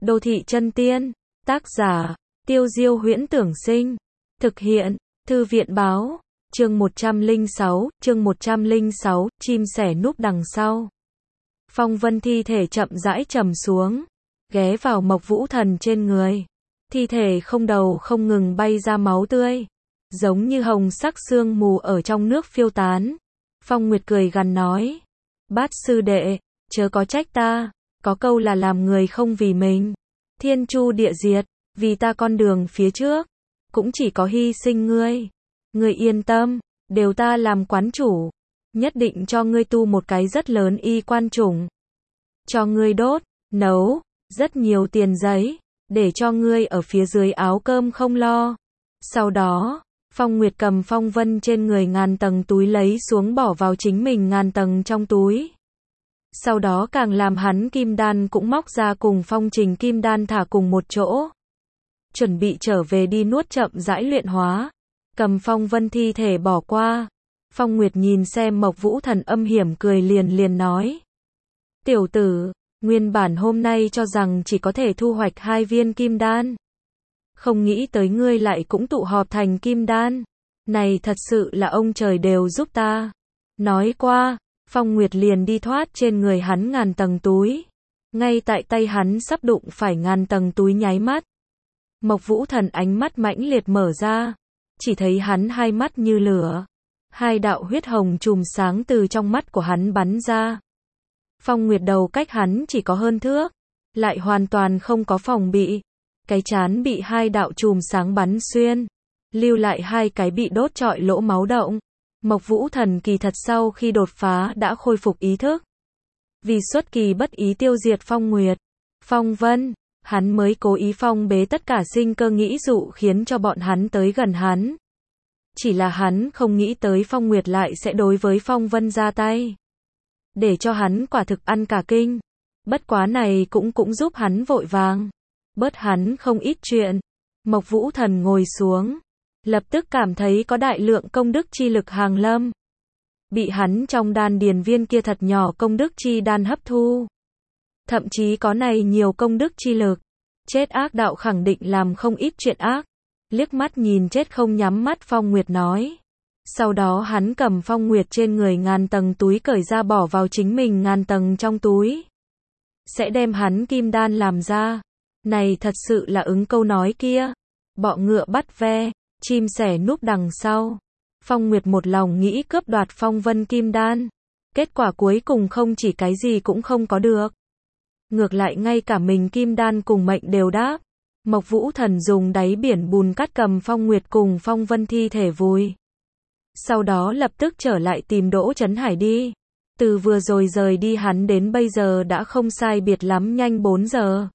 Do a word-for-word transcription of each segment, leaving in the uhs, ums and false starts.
Đô thị chân tiên, tác giả, Tiêu Diêu Huyễn Tưởng Sinh, thực hiện, Thư viện Báo, chương một trăm lẻ sáu, chương một trăm lẻ sáu, chim sẻ núp đằng sau. Phong vân thi thể chậm rãi trầm xuống, ghé vào Mộc Vũ Thần trên người. Thi thể không đầu không ngừng bay ra máu tươi, giống như hồng sắc sương mù ở trong nước phiêu tán. Phong Nguyệt cười gằn nói, Bát sư đệ, chớ có trách ta, có câu là làm người không vì mình, thiên chu địa diệt, vì ta con đường phía trước, cũng chỉ có hy sinh ngươi. Ngươi yên tâm, đều ta làm quán chủ, nhất định cho ngươi tu một cái rất lớn y quan chủng. Cho ngươi đốt, nấu, rất nhiều tiền giấy, để cho ngươi ở phía dưới áo cơm không lo. Sau đó, Phong Nguyệt cầm phong vân trên người ngàn tầng túi lấy xuống bỏ vào chính mình ngàn tầng trong túi. Sau đó càng làm hắn kim đan cũng móc ra cùng phong trình kim đan thả cùng một chỗ. Chuẩn bị trở về đi nuốt chậm rãi luyện hóa. Cầm phong vân thi thể bỏ qua. Phong Nguyệt nhìn xem Mộc Vũ Thần âm hiểm cười liền liền nói. Tiểu tử, nguyên bản hôm nay cho rằng chỉ có thể thu hoạch hai viên kim đan. Không nghĩ tới ngươi lại cũng tụ họp thành kim đan. Này thật sự là ông trời đều giúp ta. Nói qua, Phong Nguyệt liền đi thoát trên người hắn ngàn tầng túi. Ngay tại tay hắn sắp đụng phải ngàn tầng túi nháy mắt. Mộc Vũ Thần ánh mắt mãnh liệt mở ra. Chỉ thấy hắn hai mắt như lửa. Hai đạo huyết hồng chùm sáng từ trong mắt của hắn bắn ra. Phong Nguyệt đầu cách hắn chỉ có hơn thước. Lại hoàn toàn không có phòng bị. Cái trán bị hai đạo chùm sáng bắn xuyên. Lưu lại hai cái bị đốt trọi lỗ máu động. Mộc Vũ Thần kỳ thật sau khi đột phá đã khôi phục ý thức. Vì xuất kỳ bất ý tiêu diệt Phong Nguyệt, Phong Vân, hắn mới cố ý phong bế tất cả sinh cơ nghĩ dụ khiến cho bọn hắn tới gần hắn. Chỉ là hắn không nghĩ tới Phong Nguyệt lại sẽ đối với Phong Vân ra tay. Để cho hắn quả thực ăn cả kinh. Bất quá này cũng cũng giúp hắn vội vàng. Bớt hắn không ít chuyện. Mộc Vũ Thần ngồi xuống. Lập tức cảm thấy có đại lượng công đức chi lực hàng lâm. Bị hắn trong đan điền viên kia thật nhỏ công đức chi đan hấp thu. Thậm chí có này nhiều công đức chi lực. Chết ác đạo khẳng định làm không ít chuyện ác. Liếc mắt nhìn chết không nhắm mắt Phong Nguyệt nói. Sau đó hắn cầm Phong Nguyệt trên người ngàn tầng túi cởi ra bỏ vào chính mình ngàn tầng trong túi. Sẽ đem hắn kim đan làm ra. Này thật sự là ứng câu nói kia. Bọ ngựa bắt ve. Chim sẻ núp đằng sau. Phong Nguyệt một lòng nghĩ cướp đoạt Phong Vân kim đan. Kết quả cuối cùng không chỉ cái gì cũng không có được. Ngược lại ngay cả mình kim đan cùng mệnh đều đáp. Mộc Vũ Thần dùng đáy biển bùn cắt cầm Phong Nguyệt cùng Phong Vân thi thể vùi. Sau đó lập tức trở lại tìm Đỗ Chấn Hải đi. Từ vừa rồi rời đi hắn đến bây giờ đã không sai biệt lắm nhanh bốn giờ.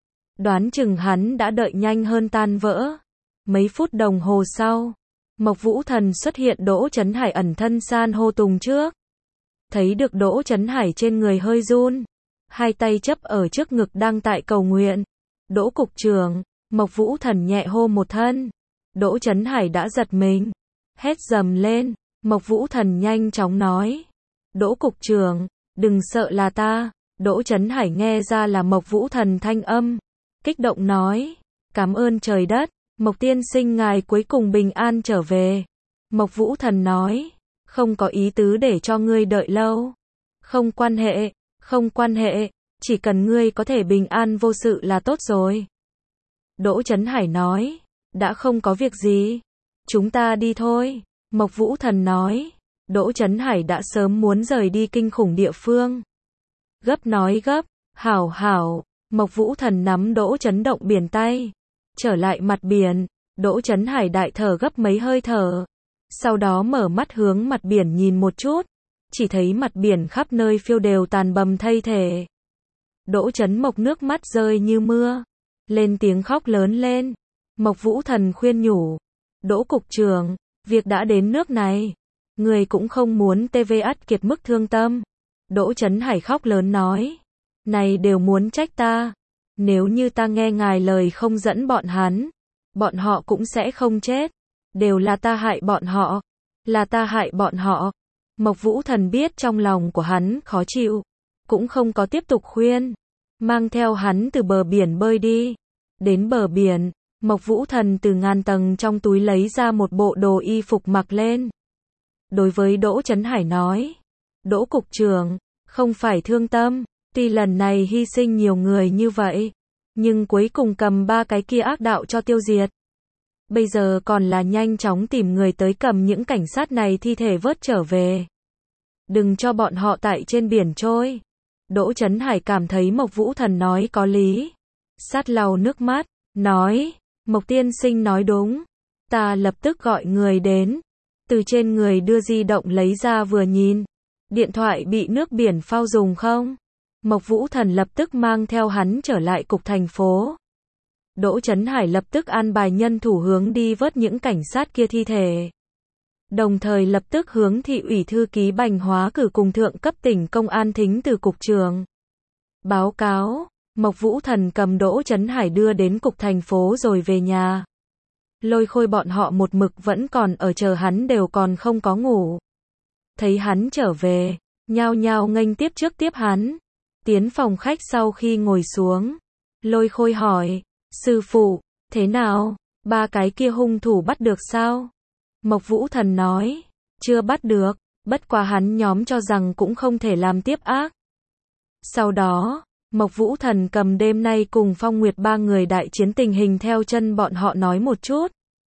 Đoán chừng hắn đã đợi nhanh hơn tan vỡ. Mấy phút đồng hồ sau, Mộc Vũ Thần xuất hiện Đỗ Chấn Hải ẩn thân san hô tùng trước. Thấy được Đỗ Chấn Hải trên người hơi run, hai tay chấp ở trước ngực đang tại cầu nguyện. Đỗ cục trưởng, Mộc Vũ Thần nhẹ hô một thân. Đỗ Chấn Hải đã giật mình, hét dầm lên. Mộc Vũ Thần nhanh chóng nói, Đỗ cục trưởng, đừng sợ là ta. Đỗ Chấn Hải nghe ra là Mộc Vũ Thần thanh âm, kích động nói, cảm ơn trời đất. Mộc tiên sinh ngài cuối cùng bình an trở về. Mộc Vũ Thần nói, không có ý tứ để cho ngươi đợi lâu. Không quan hệ, không quan hệ, chỉ cần ngươi có thể bình an vô sự là tốt rồi. Đỗ Chấn Hải nói, đã không có việc gì. Chúng ta đi thôi. Mộc Vũ Thần nói, Đỗ Chấn Hải đã sớm muốn rời đi kinh khủng địa phương. Gấp nói gấp, hảo hảo. Mộc Vũ Thần nắm Đỗ Chấn Động biển tay. Trở lại mặt biển, Đỗ Chấn Hải đại thở gấp mấy hơi thở. Sau đó mở mắt hướng mặt biển nhìn một chút. Chỉ thấy mặt biển khắp nơi phiêu đều tàn bầm thây thể. Đỗ Chấn Mộc nước mắt rơi như mưa. Lên tiếng khóc lớn lên. Mộc Vũ Thần khuyên nhủ. Đỗ cục trưởng, việc đã đến nước này. Người cũng không muốn tê vê ắt kiệt mức thương tâm. Đỗ Chấn Hải khóc lớn nói. Này đều muốn trách ta. Nếu như ta nghe ngài lời không dẫn bọn hắn, bọn họ cũng sẽ không chết. Đều là ta hại bọn họ. Là ta hại bọn họ. Mộc Vũ Thần biết trong lòng của hắn khó chịu. Cũng không có tiếp tục khuyên. mang theo hắn từ bờ biển bơi đi. Đến bờ biển, Mộc Vũ Thần từ ngàn tầng trong túi lấy ra một bộ đồ y phục mặc lên. Đối với Đỗ Chấn Hải nói, Đỗ cục trưởng, không phải thương tâm, tuy lần này hy sinh nhiều người như vậy, nhưng cuối cùng cầm ba cái kia ác đạo cho tiêu diệt. Bây giờ còn là nhanh chóng tìm người tới cầm những cảnh sát này thi thể vớt trở về. Đừng cho bọn họ tại trên biển trôi. Đỗ Chấn Hải cảm thấy Mộc Vũ Thần nói có lý. Sát lau nước mắt, nói, Mộc tiên sinh nói đúng. Ta lập tức gọi người đến. Từ trên người đưa di động lấy ra vừa nhìn. Điện thoại bị nước biển phao dùng không? Mộc Vũ Thần lập tức mang theo hắn trở lại cục thành phố. Đỗ Chấn Hải lập tức an bài nhân thủ hướng đi vớt những cảnh sát kia thi thể. Đồng thời lập tức hướng thị ủy thư ký Bành Hóa cử cùng thượng cấp tỉnh công an thính từ cục trưởng. Báo cáo, Mộc Vũ Thần cầm Đỗ Chấn Hải đưa đến cục thành phố rồi về nhà. Lôi Khôi bọn họ một mực vẫn còn ở chờ hắn đều còn không có ngủ. Thấy hắn trở về, nhao nhao nghênh tiếp trước tiếp hắn. Tiến phòng khách sau khi ngồi xuống, Lôi Khôi hỏi, sư phụ, thế nào, ba cái kia hung thủ bắt được sao? Mộc Vũ Thần nói, chưa bắt được, bất quá hắn nhóm cho rằng cũng không thể làm tiếp ác. Sau đó, Mộc Vũ Thần cầm đêm nay cùng Phong Nguyệt ba người đại chiến tình hình theo chân bọn họ nói một chút.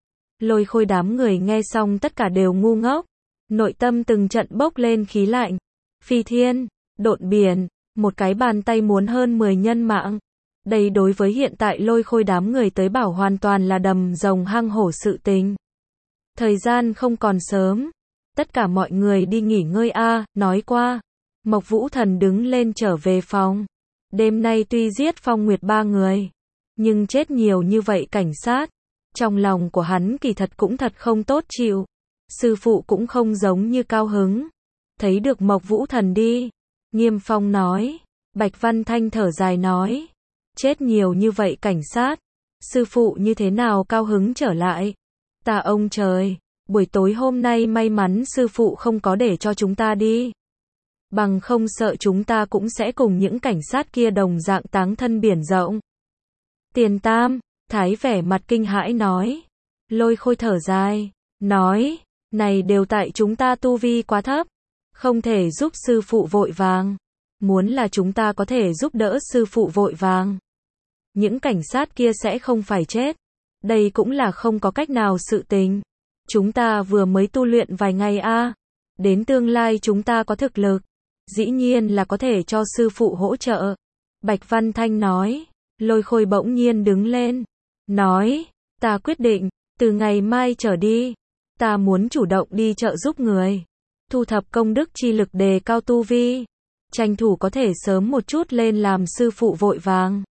Lôi Khôi đám người nghe xong tất cả đều ngu ngốc, nội tâm từng trận bốc lên khí lạnh. Phi thiên, độn biển, một cái bàn tay muốn hơn mười nhân mạng. Đây đối với hiện tại Lôi Khôi đám người tới bảo hoàn toàn là đầm rồng hang hổ sự tình. Thời gian không còn sớm, tất cả mọi người đi nghỉ ngơi a, nói qua. Mộc Vũ Thần đứng lên trở về phòng. Đêm nay tuy giết Phong Nguyệt ba người, nhưng chết nhiều như vậy cảnh sát, trong lòng của hắn kỳ thật cũng thật không tốt chịu. Sư phụ cũng không giống như cao hứng. Thấy được Mộc Vũ Thần đi, Nghiêm Phong nói, Bạch Văn Thanh thở dài nói, chết nhiều như vậy cảnh sát, sư phụ như thế nào cao hứng trở lại. Ta ông trời, buổi tối hôm nay may mắn sư phụ không có để cho chúng ta đi. Bằng không sợ chúng ta cũng sẽ cùng những cảnh sát kia đồng dạng táng thân biển rộng. Tiền Tam, Thái vẻ mặt kinh hãi nói. Lôi Khôi thở dài, nói, này đều tại chúng ta tu vi quá thấp, không thể giúp sư phụ vội vàng. Muốn là chúng ta có thể giúp đỡ sư phụ vội vàng, những cảnh sát kia sẽ không phải chết. Đây cũng là không có cách nào sự tình. Chúng ta vừa mới tu luyện vài ngày a, đến tương lai chúng ta có thực lực, dĩ nhiên là có thể cho sư phụ hỗ trợ. Bạch Văn Thanh nói. Lôi Khôi bỗng nhiên đứng lên, nói, ta quyết định, từ ngày mai trở đi, ta muốn chủ động đi trợ giúp người, thu thập công đức chi lực đề cao tu vi, tranh thủ có thể sớm một chút lên làm sư phụ vội vàng.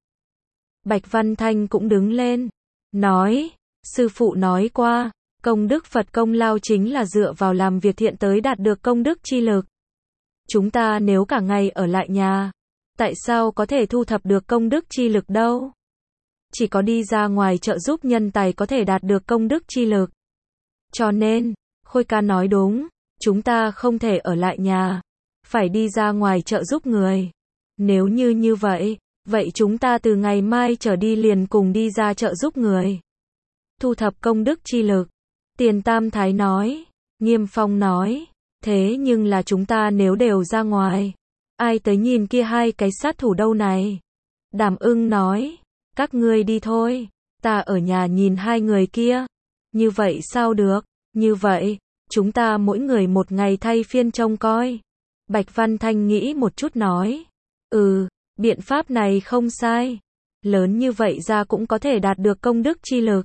Bạch Văn Thanh cũng đứng lên, nói, sư phụ nói qua, công đức Phật công lao chính là dựa vào làm việc thiện tới đạt được công đức chi lực. Chúng ta nếu cả ngày ở lại nhà, tại sao có thể thu thập được công đức chi lực đâu? Chỉ có đi ra ngoài trợ giúp nhân tài có thể đạt được công đức chi lực. Cho nên, Khôi ca nói đúng, chúng ta không thể ở lại nhà, phải đi ra ngoài trợ giúp người. Nếu như như vậy, vậy chúng ta từ ngày mai trở đi liền cùng đi ra trợ giúp người, thu thập công đức chi lực. Tiền Tam Thái nói. Nghiêm Phong nói, thế nhưng là chúng ta nếu đều ra ngoài, ai tới nhìn kia hai cái sát thủ đâu này? Đàm Ưng nói, các ngươi đi thôi, ta ở nhà nhìn hai người kia. Như vậy sao được? Như vậy, chúng ta mỗi người một ngày thay phiên trông coi. Bạch Văn Thanh nghĩ một chút nói, ừ, biện pháp này không sai. Lớn như vậy ra cũng có thể đạt được công đức chi lực.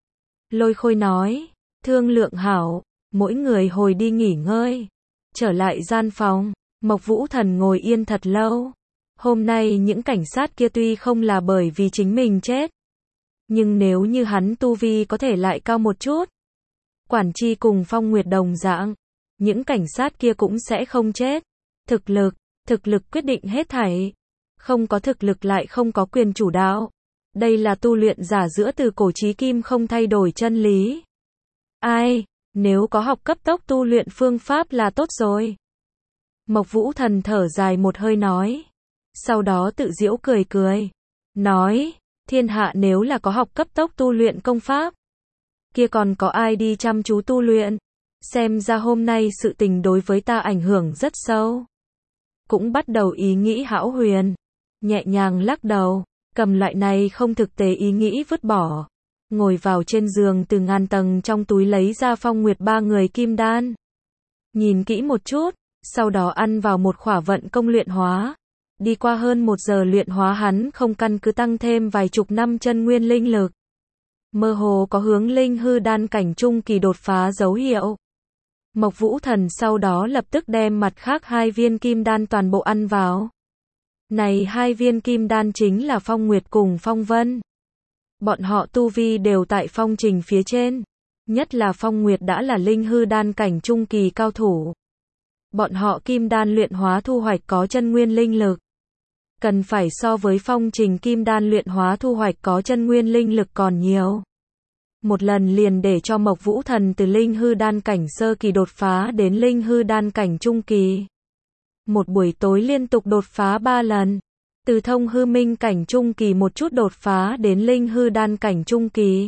Lôi Khôi nói, thương lượng hảo, mỗi người hồi đi nghỉ ngơi. Trở lại gian phòng, Mộc Vũ Thần ngồi yên thật lâu. Hôm nay những cảnh sát kia tuy không là bởi vì chính mình chết, nhưng nếu như hắn tu vi có thể lại cao một chút, Quản Chi cùng Phong Nguyệt đồng dạng, những cảnh sát kia cũng sẽ không chết. Thực lực, thực lực quyết định hết thảy. Không có thực lực lại không có quyền chủ đạo. Đây là tu luyện giả giữa từ cổ chí kim không thay đổi chân lý. Ai, nếu có học cấp tốc tu luyện phương pháp là tốt rồi. Mộc Vũ Thần thở dài một hơi nói. sau đó tự giễu cười cười, nói, thiên hạ nếu là có học cấp tốc tu luyện công pháp, kia còn có ai đi chăm chú tu luyện, xem ra hôm nay sự tình đối với ta ảnh hưởng rất sâu. Cũng bắt đầu ý nghĩ hão huyền, nhẹ nhàng lắc đầu, cầm loại này không thực tế ý nghĩ vứt bỏ, ngồi vào trên giường từ ngàn tầng trong túi lấy ra Phong Nguyệt ba người kim đan. Nhìn kỹ một chút, sau đó ăn vào một khỏa vận công luyện hóa. Đi qua hơn một giờ luyện hóa hắn không căn cứ tăng thêm vài chục năm chân nguyên linh lực. Mơ hồ có hướng linh hư đan cảnh trung kỳ đột phá dấu hiệu. Mộc Vũ Thần sau đó lập tức đem mặt khác hai viên kim đan toàn bộ ăn vào. Này hai viên kim đan chính là Phong Nguyệt cùng Phong Vân. Bọn họ tu vi đều tại phong trình phía trên. Nhất là Phong Nguyệt đã là linh hư đan cảnh trung kỳ cao thủ. Bọn họ kim đan luyện hóa thu hoạch có chân nguyên linh lực. Cần phải so với phong trình kim đan luyện hóa thu hoạch có chân nguyên linh lực còn nhiều. Một lần liền để cho Mộc Vũ Thần từ linh hư đan cảnh sơ kỳ đột phá đến linh hư đan cảnh trung kỳ. Một buổi tối liên tục đột phá ba lần. Từ thông hư minh cảnh trung kỳ một chút đột phá đến linh hư đan cảnh trung kỳ.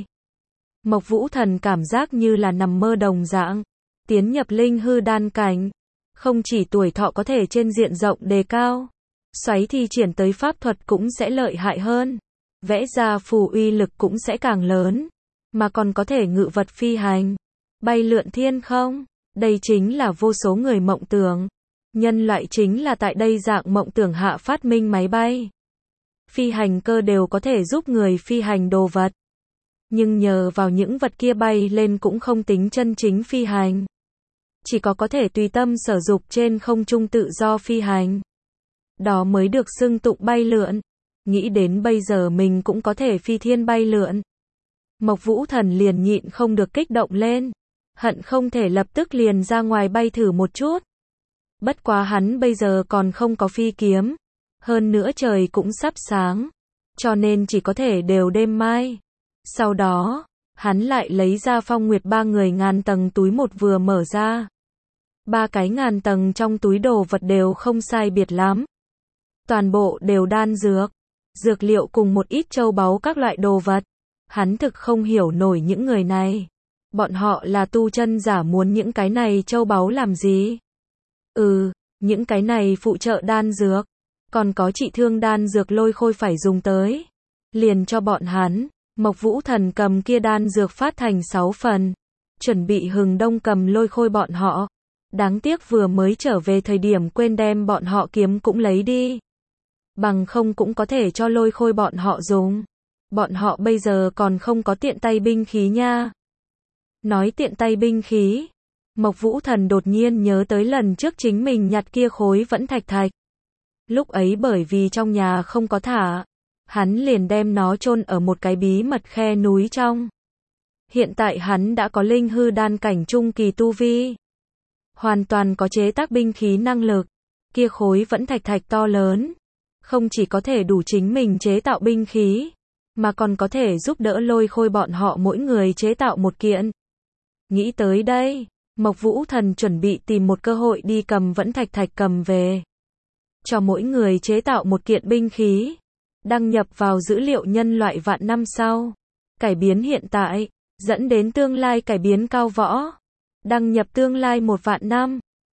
Mộc Vũ Thần cảm giác như là nằm mơ đồng dạng. Tiến nhập linh hư đan cảnh. Không chỉ tuổi thọ có thể trên diện rộng đề cao. Xoáy thi triển tới pháp thuật cũng sẽ lợi hại hơn. Vẽ ra phù uy lực cũng sẽ càng lớn. Mà còn có thể ngự vật phi hành. Bay lượn thiên không. Đây chính là vô số người mộng tưởng. Nhân loại chính là tại đây dạng mộng tưởng hạ phát minh máy bay. Phi hành cơ đều có thể giúp người phi hành đồ vật. Nhưng nhờ vào những vật kia bay lên cũng không tính chân chính phi hành. Chỉ có có thể tùy tâm sở dục trên không trung tự do phi hành. Đó mới được xưng tụng bay lượn. Nghĩ đến bây giờ mình cũng có thể phi thiên bay lượn. Mộc Vũ Thần liền nhịn không được kích động lên. Hận không thể lập tức liền ra ngoài bay thử một chút. Bất quá hắn bây giờ còn không có phi kiếm. Hơn nữa trời cũng sắp sáng. Cho nên chỉ có thể đều đêm mai. Sau đó, hắn lại lấy ra Phong Nguyệt ba người ngàn tầng túi một vừa mở ra. Ba cái ngàn tầng trong túi đồ vật đều không sai biệt lắm. Toàn bộ đều đan dược, dược liệu cùng một ít châu báu các loại đồ vật. Hắn thực không hiểu nổi những người này. Bọn họ là tu chân giả muốn những cái này châu báu làm gì? Ừ, những cái này phụ trợ đan dược. Còn có trị thương đan dược lôi khôi phải dùng tới. Liền cho bọn hắn. Mộc Vũ Thần cầm kia đan dược phát thành sáu phần. Chuẩn bị hừng đông cầm lôi khôi bọn họ. Đáng tiếc vừa mới trở về thời điểm quên đem bọn họ kiếm cũng lấy đi. Bằng không cũng có thể cho lôi khôi bọn họ dùng. Bọn họ bây giờ còn không có tiện tay binh khí nha. Nói tiện tay binh khí. Mộc Vũ Thần đột nhiên nhớ tới lần trước chính mình nhặt kia khối vẫn thạch thạch. Lúc ấy bởi vì trong nhà không có thả. Hắn liền đem nó chôn ở một cái bí mật khe núi trong. Hiện tại hắn đã có linh hư đan cảnh trung kỳ tu vi. Hoàn toàn có chế tác binh khí năng lực. Kia khối vẫn thạch thạch to lớn. Không chỉ có thể đủ chính mình chế tạo binh khí. Mà còn có thể giúp đỡ lôi khôi bọn họ mỗi người chế tạo một kiện. Nghĩ tới đây, Mộc Vũ Thần chuẩn bị tìm một cơ hội đi cầm vẫn thạch thạch cầm về. Cho mỗi người chế tạo một kiện binh khí. Đăng nhập vào dữ liệu nhân loại vạn năm sau. Cải biến hiện tại, dẫn đến tương lai cải biến cao võ. Đăng nhập tương lai một vạn năm.